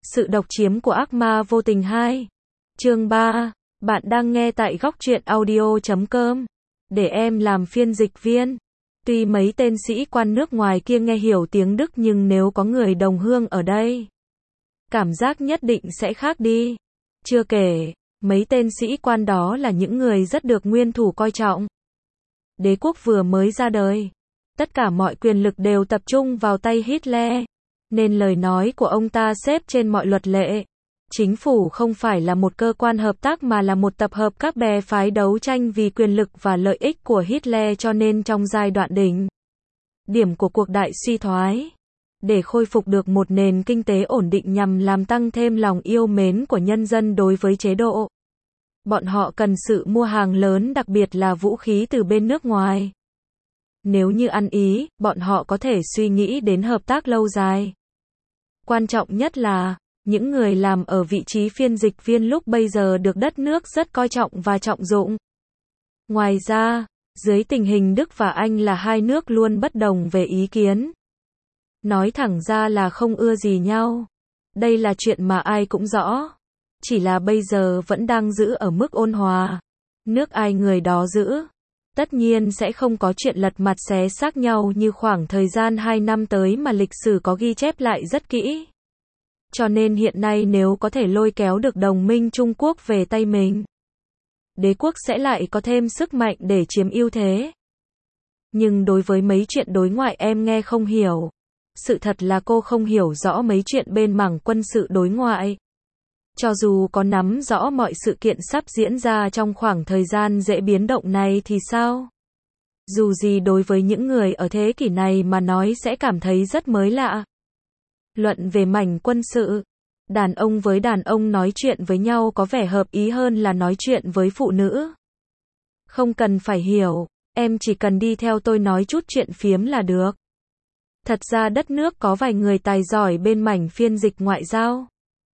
Sự độc chiếm của ác ma vô tình 2. Chương 3. Bạn đang nghe tại góc truyện audio.com. Để em làm phiên dịch viên. Tuy mấy tên sĩ quan nước ngoài kia nghe hiểu tiếng Đức nhưng nếu có người đồng hương ở đây, cảm giác nhất định sẽ khác đi. Chưa kể, mấy tên sĩ quan đó là những người rất được nguyên thủ coi trọng. Đế quốc vừa mới ra đời, tất cả mọi quyền lực đều tập trung vào tay Hitler, nên lời nói của ông ta xếp trên mọi luật lệ. Chính phủ không phải là một cơ quan hợp tác mà là một tập hợp các bè phái đấu tranh vì quyền lực và lợi ích của Hitler, cho nên trong giai đoạn đỉnh điểm của cuộc đại suy thoái, để khôi phục được một nền kinh tế ổn định nhằm làm tăng thêm lòng yêu mến của nhân dân đối với chế độ, bọn họ cần sự mua hàng lớn, đặc biệt là vũ khí từ bên nước ngoài. Nếu như ăn ý, bọn họ có thể suy nghĩ đến hợp tác lâu dài. Quan trọng nhất là, những người làm ở vị trí phiên dịch viên lúc bây giờ được đất nước rất coi trọng và trọng dụng. Ngoài ra, dưới tình hình Đức và Anh là hai nước luôn bất đồng về ý kiến. Nói thẳng ra là không ưa gì nhau. Đây là chuyện mà ai cũng rõ. Chỉ là bây giờ vẫn đang giữ ở mức ôn hòa. Nước ai người đó giữ. Tất nhiên sẽ không có chuyện lật mặt xé xác nhau như khoảng thời gian 2 năm tới mà lịch sử có ghi chép lại rất kỹ. Cho nên hiện nay nếu có thể lôi kéo được đồng minh Trung Quốc về tay mình, đế quốc sẽ lại có thêm sức mạnh để chiếm ưu thế. Nhưng đối với mấy chuyện đối ngoại em nghe không hiểu. Sự thật là cô không hiểu rõ mấy chuyện bên mảng quân sự đối ngoại. Cho dù có nắm rõ mọi sự kiện sắp diễn ra trong khoảng thời gian dễ biến động này thì sao? Dù gì đối với những người ở thế kỷ này mà nói sẽ cảm thấy rất mới lạ. Luận về mảnh quân sự, đàn ông với đàn ông nói chuyện với nhau có vẻ hợp ý hơn là nói chuyện với phụ nữ. Không cần phải hiểu, em chỉ cần đi theo tôi nói chút chuyện phiếm là được. Thật ra đất nước có vài người tài giỏi bên mảnh phiên dịch ngoại giao.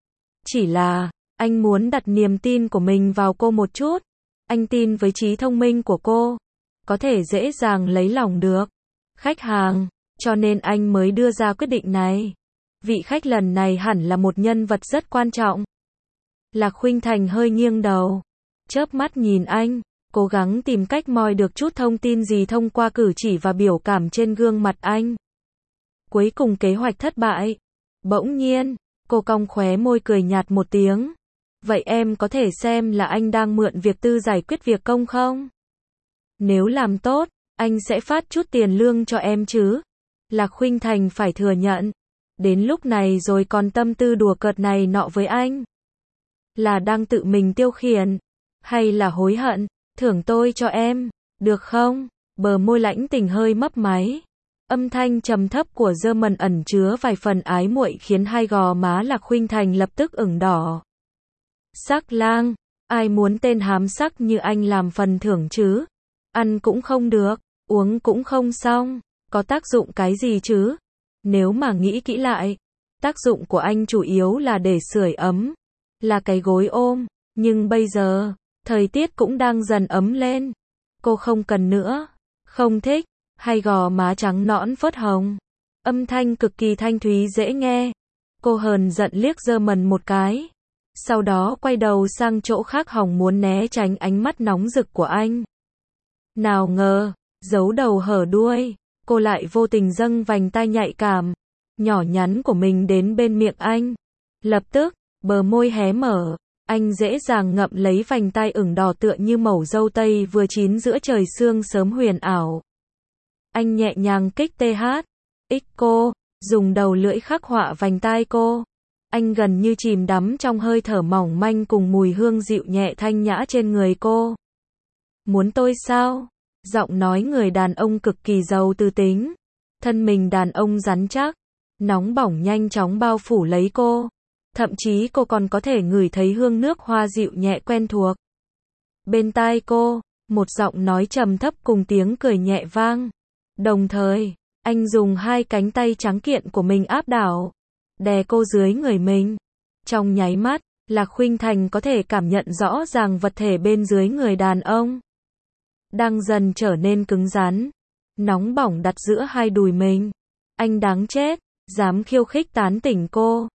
Chỉ là, anh muốn đặt niềm tin của mình vào cô một chút. Anh tin với trí thông minh của cô, có thể dễ dàng lấy lòng được khách hàng, cho nên anh mới đưa ra quyết định này. Vị khách lần này hẳn là một nhân vật rất quan trọng. Lạc Khuynh Thành hơi nghiêng đầu, chớp mắt nhìn anh, cố gắng tìm cách moi được chút thông tin gì thông qua cử chỉ và biểu cảm trên gương mặt anh. Cuối cùng kế hoạch thất bại. Bỗng nhiên, cô cong khóe môi cười nhạt một tiếng. Vậy em có thể xem là anh đang mượn việc tư giải quyết việc công không? Nếu làm tốt, anh sẽ phát chút tiền lương cho em chứ. Lạc Khuynh Thành phải thừa nhận. Đến lúc này rồi còn tâm tư đùa cợt này nọ với anh. Là đang tự mình tiêu khiển, hay là hối hận? Thưởng tôi cho em, được không? Bờ môi lãnh tình hơi mấp máy. Âm thanh trầm thấp của German ẩn chứa vài phần ái muội khiến hai gò má Lạc Khuynh Thành lập tức ửng đỏ. Sắc lang, ai muốn tên hám sắc như anh làm phần thưởng chứ? Ăn cũng không được, uống cũng không xong, có tác dụng cái gì chứ? Nếu mà nghĩ kỹ lại, tác dụng của anh chủ yếu là để sưởi ấm, là cái gối ôm, nhưng bây giờ, thời tiết cũng đang dần ấm lên. Cô không cần nữa, không thích, hay gò má trắng nõn phớt hồng. Âm thanh cực kỳ thanh thúy dễ nghe. Cô hờn giận liếc German một cái. Sau đó quay đầu sang chỗ khác hòng muốn né tránh ánh mắt nóng rực của anh. Nào ngờ, giấu đầu hở đuôi, cô lại vô tình dâng vành tai nhạy cảm, nhỏ nhắn của mình đến bên miệng anh. Lập tức, bờ môi hé mở, anh dễ dàng ngậm lấy vành tai ửng đỏ tựa như mẩu dâu tây vừa chín giữa trời sương sớm huyền ảo. Anh nhẹ nhàng kích TH, cô, dùng đầu lưỡi khắc họa vành tai cô. Anh gần như chìm đắm trong hơi thở mỏng manh cùng mùi hương dịu nhẹ thanh nhã trên người cô. Muốn tôi sao? Giọng nói người đàn ông cực kỳ giàu tư tính. Thân mình đàn ông rắn chắc, nóng bỏng nhanh chóng bao phủ lấy cô. Thậm chí cô còn có thể ngửi thấy hương nước hoa dịu nhẹ quen thuộc. Bên tai cô, một giọng nói trầm thấp cùng tiếng cười nhẹ vang. Đồng thời, anh dùng hai cánh tay trắng kiện của mình áp đảo, đè cô dưới người mình. Trong nháy mắt, Lạc Khuynh Thành có thể cảm nhận rõ ràng vật thể bên dưới người đàn ông đang dần trở nên cứng rắn, nóng bỏng đặt giữa hai đùi mình. Anh đáng chết, dám khiêu khích tán tỉnh cô.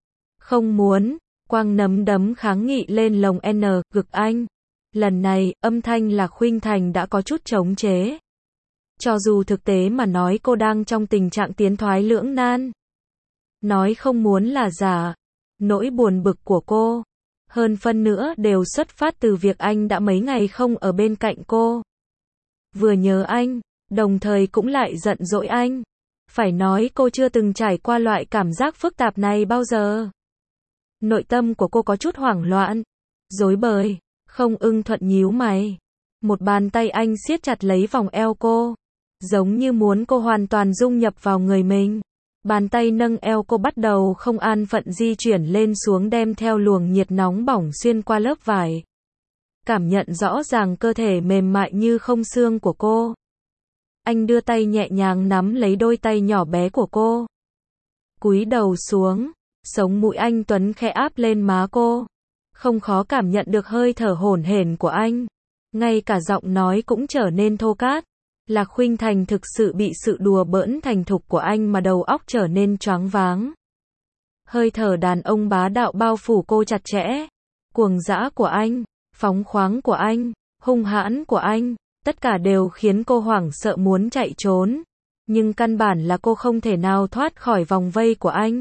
Không muốn, quang nắm đấm kháng nghị lên lồng N, ngực anh. Lần này, âm thanh Lạc Khuynh Thành đã có chút chống chế. Cho dù thực tế mà nói cô đang trong tình trạng tiến thoái lưỡng nan. Nói không muốn là giả. Nỗi buồn bực của cô, hơn phân nữa đều xuất phát từ việc anh đã mấy ngày không ở bên cạnh cô. Vừa nhớ anh, đồng thời cũng lại giận dỗi anh. Phải nói cô chưa từng trải qua loại cảm giác phức tạp này bao giờ. Nội tâm của cô có chút hoảng loạn, rối bời, không ưng thuận nhíu mày. Một bàn tay anh siết chặt lấy vòng eo cô, giống như muốn cô hoàn toàn dung nhập vào người mình. Bàn tay nâng eo cô bắt đầu không an phận di chuyển lên xuống đem theo luồng nhiệt nóng bỏng xuyên qua lớp vải. Cảm nhận rõ ràng cơ thể mềm mại như không xương của cô. Anh đưa tay nhẹ nhàng nắm lấy đôi tay nhỏ bé của cô. Cúi đầu xuống, sống mũi anh tuấn khẽ áp lên má cô. Không khó cảm nhận được hơi thở hổn hển của anh. Ngay cả giọng nói cũng trở nên thô cát. Lạc Khuynh Thành thực sự bị sự đùa bỡn thành thục của anh mà đầu óc trở nên choáng váng. Hơi thở đàn ông bá đạo bao phủ cô chặt chẽ. Cuồng dã của anh, phóng khoáng của anh, hung hãn của anh, tất cả đều khiến cô hoảng sợ muốn chạy trốn. Nhưng căn bản là cô không thể nào thoát khỏi vòng vây của anh.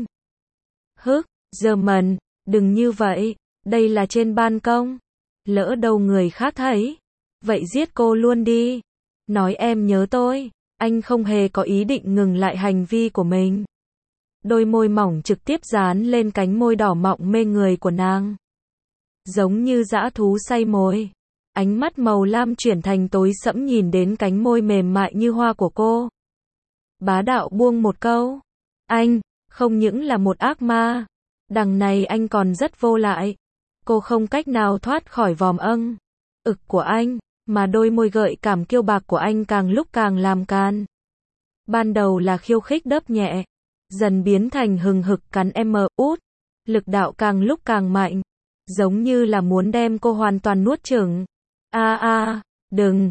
German, đừng như vậy, đây là trên ban công. Lỡ đâu người khác thấy. Vậy giết cô luôn đi. Nói em nhớ tôi. Anh không hề có ý định ngừng lại hành vi của mình. Đôi môi mỏng trực tiếp dán lên cánh môi đỏ mọng mê người của nàng. Giống như dã thú say mồi. Ánh mắt màu lam chuyển thành tối sẫm nhìn đến cánh môi mềm mại như hoa của cô. Bá đạo buông một câu. Anh, không những là một ác ma. Đằng này anh còn rất vô lại. Cô không cách nào thoát khỏi vòm ực của anh. Mà đôi môi gợi cảm kiêu bạc của anh càng lúc càng làm can. Ban đầu là khiêu khích đớp nhẹ. Dần biến thành hừng hực cắn út. Lực đạo càng lúc càng mạnh. Giống như là muốn đem cô hoàn toàn nuốt chửng. Đừng,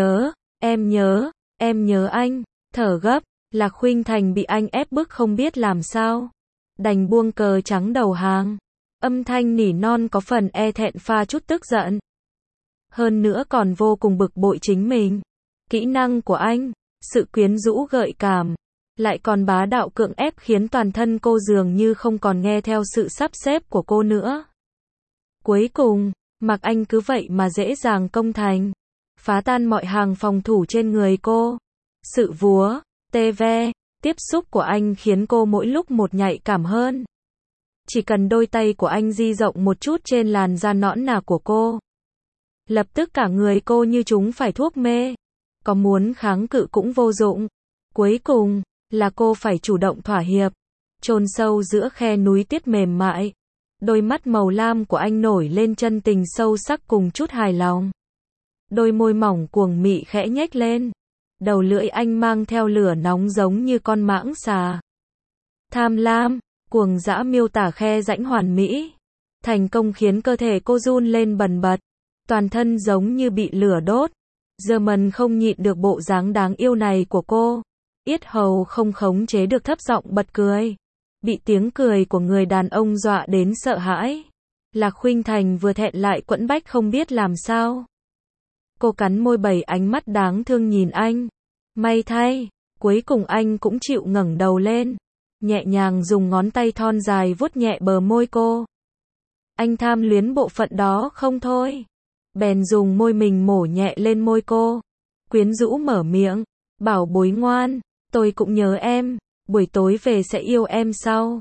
em nhớ anh, thở gấp. Lạc Khuynh Thành bị anh ép bức không biết làm sao. Đành buông cờ trắng đầu hàng. Âm thanh nỉ non có phần e thẹn pha chút tức giận. Hơn nữa còn vô cùng bực bội chính mình. Kỹ năng của anh, sự quyến rũ gợi cảm, lại còn bá đạo cưỡng ép khiến toàn thân cô dường như không còn nghe theo sự sắp xếp của cô nữa. Cuối cùng, mặc anh cứ vậy mà dễ dàng công thành. Phá tan mọi hàng phòng thủ trên người cô. Sự vúa, tê ve, tiếp xúc của anh khiến cô mỗi lúc một nhạy cảm hơn. Chỉ cần đôi tay của anh di rộng một chút trên làn da nõn nà của cô. Lập tức cả người cô như chúng phải thuốc mê. Có muốn kháng cự cũng vô dụng. Cuối cùng, là cô phải chủ động thỏa hiệp. Chôn sâu giữa khe núi tuyết mềm mại. Đôi mắt màu lam của anh nổi lên chân tình sâu sắc cùng chút hài lòng. Đôi môi mỏng cuồng mị khẽ nhếch lên. Đầu lưỡi anh mang theo lửa nóng giống như con mãng xà. Tham lam, cuồng dã miêu tả khe rãnh hoàn mỹ. Thành công khiến cơ thể cô run lên bần bật. Toàn thân giống như bị lửa đốt. German không nhịn được bộ dáng đáng yêu này của cô. Yết hầu không khống chế được thấp giọng bật cười. Bị tiếng cười của người đàn ông dọa đến sợ hãi. Lạc Khuynh Thành vừa thẹn lại quẫn bách không biết làm sao. Cô cắn môi bày ánh mắt đáng thương nhìn anh. May thay, cuối cùng anh cũng chịu ngẩng đầu lên. Nhẹ nhàng dùng ngón tay thon dài vuốt nhẹ bờ môi cô. Anh tham luyến bộ phận đó không thôi. Bèn dùng môi mình mổ nhẹ lên môi cô. Quyến rũ mở miệng. Bảo bối ngoan, tôi cũng nhớ em. Buổi tối về sẽ yêu em sau.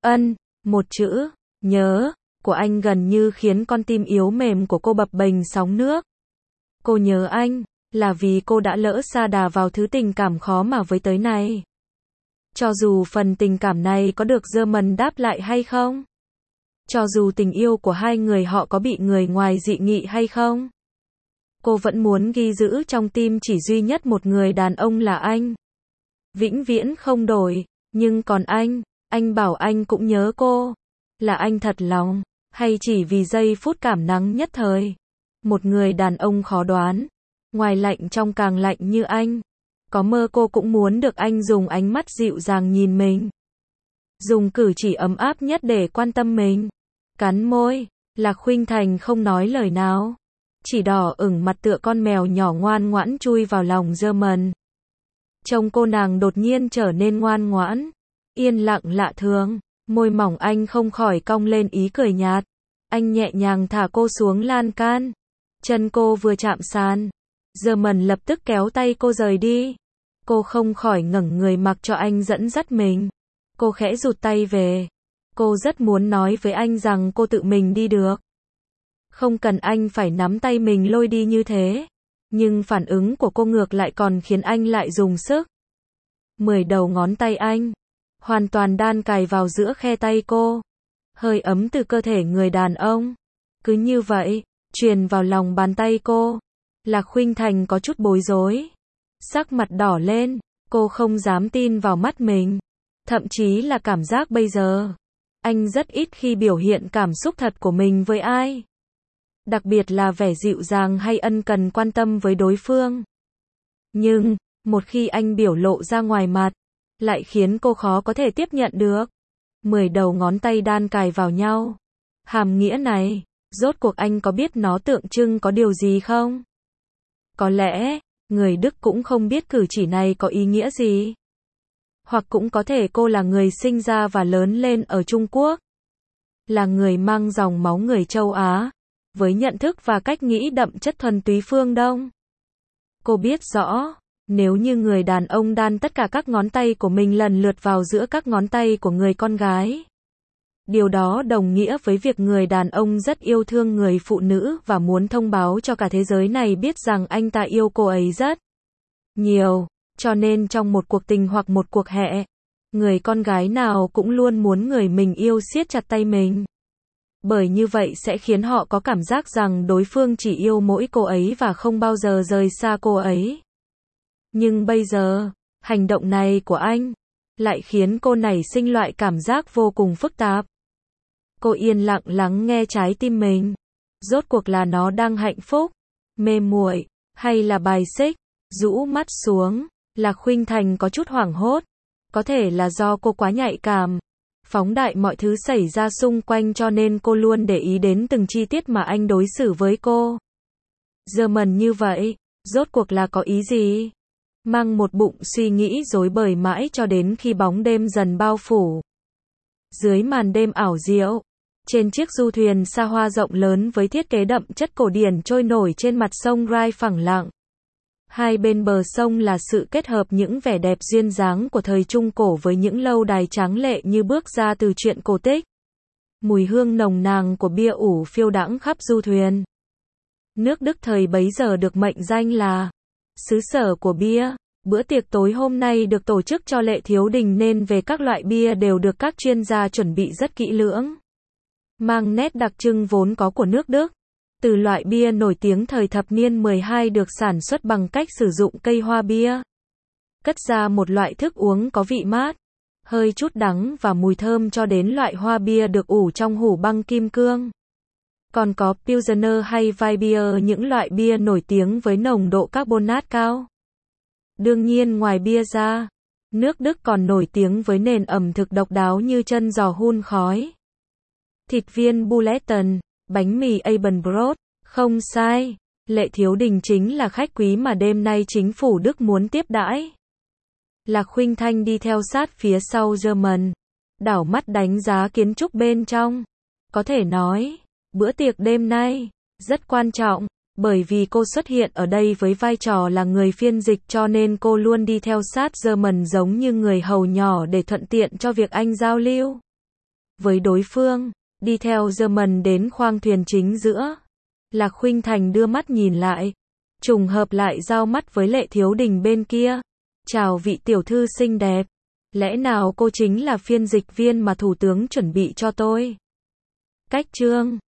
Một chữ, nhớ, của anh gần như khiến con tim yếu mềm của cô bập bềnh sóng nước. Cô nhớ anh, là vì cô đã lỡ sa đà vào thứ tình cảm khó mà với tới này. Cho dù phần tình cảm này có được German đáp lại hay không? Cho dù tình yêu của hai người họ có bị người ngoài dị nghị hay không? Cô vẫn muốn ghi giữ trong tim chỉ duy nhất một người đàn ông là anh. Vĩnh viễn không đổi, nhưng còn anh bảo anh cũng nhớ cô. Là anh thật lòng, hay chỉ vì giây phút cảm nắng nhất thời? Một người đàn ông khó đoán, ngoài lạnh trong càng lạnh như anh. Có mơ cô cũng muốn được anh dùng ánh mắt dịu dàng nhìn mình. dùng cử chỉ ấm áp nhất để quan tâm mình. Cắn môi, Lạc Khuynh Thành không nói lời nào, chỉ đỏ ửng mặt tựa con mèo nhỏ ngoan ngoãn chui vào lòng German. Trông cô nàng đột nhiên trở nên ngoan ngoãn, yên lặng lạ thường, môi mỏng anh không khỏi cong lên ý cười nhạt. Anh nhẹ nhàng thả cô xuống lan can, chân cô vừa chạm sàn, German lập tức kéo tay cô rời đi. Cô không khỏi ngẩng người mặc cho anh dẫn dắt mình. Cô khẽ rụt tay về. Cô rất muốn nói với anh rằng cô tự mình đi được. Không cần anh phải nắm tay mình lôi đi như thế. Nhưng phản ứng của cô ngược lại còn khiến anh lại dùng sức. 10 đầu ngón tay anh hoàn toàn đan cài vào giữa khe tay cô. Hơi ấm từ cơ thể người đàn ông cứ như vậy truyền vào lòng bàn tay cô. Lạc Khuynh Thành có chút bối rối, sắc mặt đỏ lên, cô không dám tin vào mắt mình, thậm chí là cảm giác bây giờ. Anh rất ít khi biểu hiện cảm xúc thật của mình với ai, đặc biệt là vẻ dịu dàng hay ân cần quan tâm với đối phương. Nhưng, một khi anh biểu lộ ra ngoài mặt, lại khiến cô khó có thể tiếp nhận được. 10 đầu ngón tay đan cài vào nhau. Hàm nghĩa này, rốt cuộc anh có biết nó tượng trưng có điều gì không? Có lẽ, người Đức cũng không biết cử chỉ này có ý nghĩa gì. Hoặc cũng có thể cô là người sinh ra và lớn lên ở Trung Quốc. Là người mang dòng máu người châu Á, với nhận thức và cách nghĩ đậm chất thuần túy phương Đông. Cô biết rõ, nếu như người đàn ông đan tất cả các ngón tay của mình lần lượt vào giữa các ngón tay của người con gái, điều đó đồng nghĩa với việc người đàn ông rất yêu thương người phụ nữ và muốn thông báo cho cả thế giới này biết rằng anh ta yêu cô ấy rất nhiều. Cho nên trong một cuộc tình hoặc một cuộc hẹn, người con gái nào cũng luôn muốn người mình yêu siết chặt tay mình. Bởi như vậy sẽ khiến họ có cảm giác rằng đối phương chỉ yêu mỗi cô ấy và không bao giờ rời xa cô ấy. Nhưng bây giờ, hành động này của anh lại khiến cô nảy sinh loại cảm giác vô cùng phức tạp. Cô yên lặng lắng nghe trái tim mình. Rốt cuộc là nó đang hạnh phúc, mê muội, hay là bài xích? Rũ mắt xuống, Lạc Khuynh Thành có chút hoảng hốt. Có thể là do cô quá nhạy cảm, phóng đại mọi thứ xảy ra xung quanh cho nên cô luôn để ý đến từng chi tiết mà anh đối xử với cô. German như vậy, rốt cuộc là có ý gì? Mang một bụng suy nghĩ rối bời mãi cho đến khi bóng đêm dần bao phủ. Dưới màn đêm ảo diệu, trên chiếc du thuyền xa hoa rộng lớn với thiết kế đậm chất cổ điển trôi nổi trên mặt sông Rai phẳng lặng. Hai bên bờ sông là sự kết hợp những vẻ đẹp duyên dáng của thời Trung Cổ với những lâu đài tráng lệ như bước ra từ truyện cổ tích. Mùi hương nồng nàn của bia ủ phiêu đãng khắp du thuyền. Nước Đức thời bấy giờ được mệnh danh là xứ sở của bia. Bữa tiệc tối hôm nay được tổ chức cho Lệ Thiếu Đình nên về các loại bia đều được các chuyên gia chuẩn bị rất kỹ lưỡng. Mang nét đặc trưng vốn có của nước Đức. Từ loại bia nổi tiếng thời thập niên 12 được sản xuất bằng cách sử dụng cây hoa bia. Cất ra một loại thức uống có vị mát, hơi chút đắng và mùi thơm cho đến loại hoa bia được ủ trong hủ băng kim cương. Còn có Pilsner hay Weissbier, những loại bia nổi tiếng với nồng độ carbonat cao. Đương nhiên ngoài bia ra, nước Đức còn nổi tiếng với nền ẩm thực độc đáo như chân giò hun khói, thịt viên Bulletten, bánh mì Abendbrot. Không sai, Lệ Thiếu Đình chính là khách quý mà đêm nay chính phủ Đức muốn tiếp đãi. Lạc Khuynh Thành đi theo sát phía sau German, đảo mắt đánh giá kiến trúc bên trong. Có thể nói, bữa tiệc đêm nay rất quan trọng, bởi vì cô xuất hiện ở đây với vai trò là người phiên dịch cho nên cô luôn đi theo sát German giống như người hầu nhỏ để thuận tiện cho việc anh giao lưu với đối phương. Đi theo German đến khoang thuyền chính giữa, Lạc Khuynh Thành đưa mắt nhìn lại, trùng hợp lại giao mắt với Lệ Thiếu Đình bên kia. Chào vị tiểu thư xinh đẹp, lẽ nào cô chính là phiên dịch viên mà thủ tướng chuẩn bị cho tôi? Cách chương